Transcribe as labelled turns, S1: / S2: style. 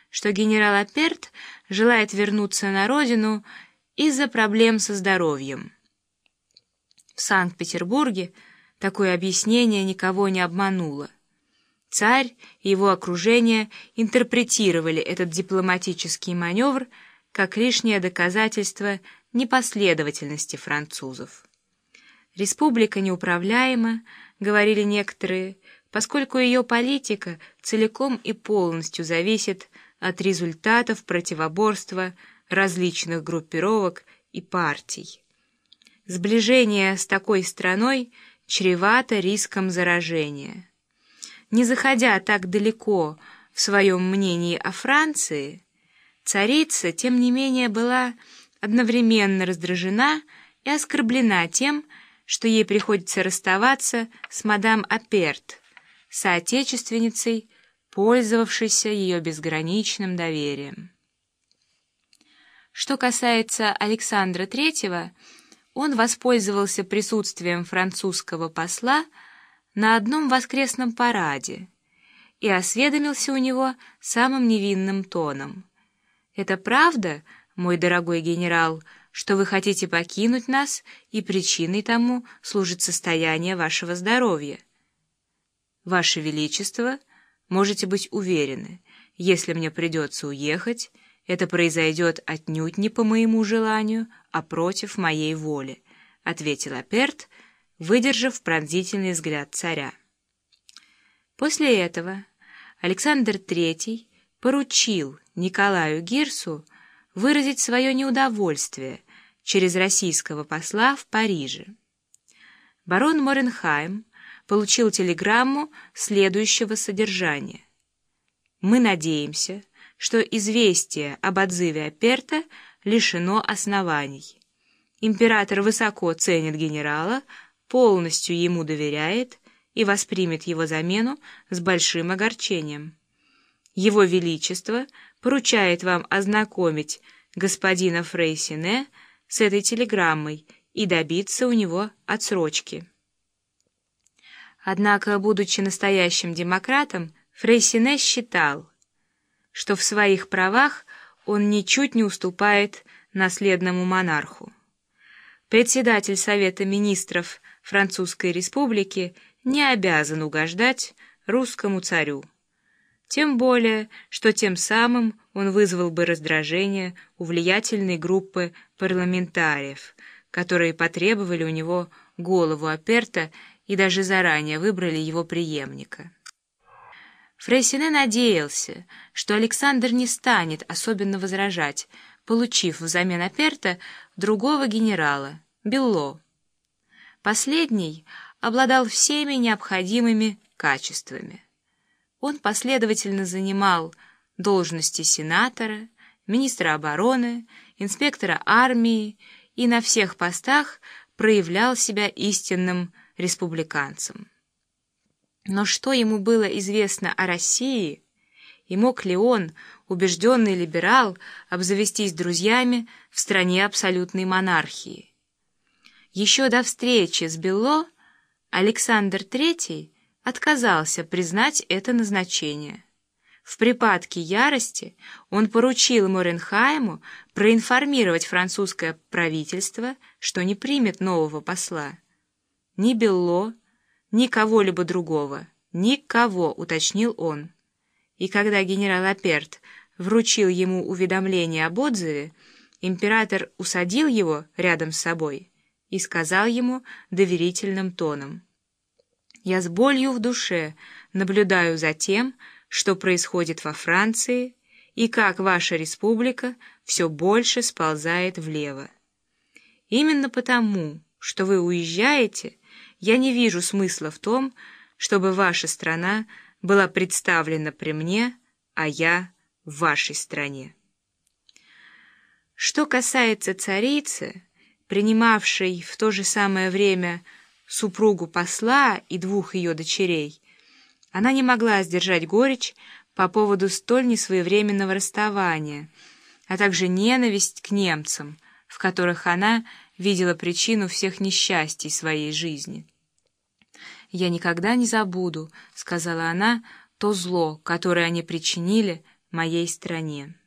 S1: что генерал Аперт желает вернуться на родину из-за проблем со здоровьем. В Санкт-Петербурге такое объяснение никого не обмануло. Царь и его окружение интерпретировали этот дипломатический маневр как лишнее доказательство непоследовательности французов. «Республика неуправляема», — говорили некоторые, поскольку ее политика целиком и полностью зависит от результатов противоборства различных группировок и партий. Сближение с такой страной чревато риском заражения. Не заходя так далеко в своем мнении о Франции, царица, тем не менее, была одновременно раздражена и оскорблена тем, что ей приходится расставаться с мадам Аперт, соотечественницей, пользовавшейся ее безграничным доверием. Что касается Александра III, он воспользовался присутствием французского посла на одном воскресном параде и осведомился у него самым невинным тоном: «Это правда, мой дорогой генерал, что вы хотите покинуть нас, и причиной тому служит состояние вашего здоровья? Ваше Величество, можете быть уверены, если мне придется уехать, это произойдет отнюдь не по моему желанию, а против моей воли», — ответил Аперт, выдержав пронзительный взгляд царя. После этого Александр III поручил Николаю Гирсу выразить свое неудовольствие через российского посла в Париже. Барон Моренхайм получил телеграмму следующего содержания: «Мы надеемся, что известие об отзыве Аперта лишено оснований. Император высоко ценит генерала, полностью ему доверяет и воспримет его замену с большим огорчением. Его Величество поручает вам ознакомить господина Фрейсине с этой телеграммой и добиться у него отсрочки». Однако, будучи настоящим демократом, Фрейсине считал, что в своих правах он ничуть не уступает наследному монарху. Председатель Совета министров Французской республики не обязан угождать русскому царю, тем более, что тем самым он вызвал бы раздражение у влиятельной группы парламентариев, которые потребовали у него голову Аперта и даже заранее выбрали его преемника. Фрейсине надеялся, что Александр не станет особенно возражать, получив взамен Аперта другого генерала, Белло. Последний обладал всеми необходимыми качествами. Он последовательно занимал должности сенатора, министра обороны, инспектора армии и на всех постах проявлял себя истинным республиканцем. Но что ему было известно о России, и мог ли он, убежденный либерал, обзавестись друзьями в стране абсолютной монархии? Еще до встречи с Белло Александр III отказался признать это назначение. В припадке ярости он поручил Моренхайму проинформировать французское правительство, что не примет нового посла. Ни Белло, ни кого-либо другого, никого, уточнил он. И когда генерал Аперт вручил ему уведомление об отзыве, император усадил его рядом с собой и сказал ему доверительным тоном: «Я с болью в душе наблюдаю за тем, что происходит во Франции, и как ваша республика все больше сползает влево. Именно потому, что вы уезжаете, я не вижу смысла в том, чтобы ваша страна была представлена при мне, а я в вашей стране». Что касается царицы, принимавшей в то же самое время супругу посла и двух ее дочерей, она не могла сдержать горечь по поводу столь несвоевременного расставания, а также ненависть к немцам, в которых она видела причину всех несчастий своей жизни. «Я никогда не забуду, — сказала она, — то зло, которое они причинили моей стране.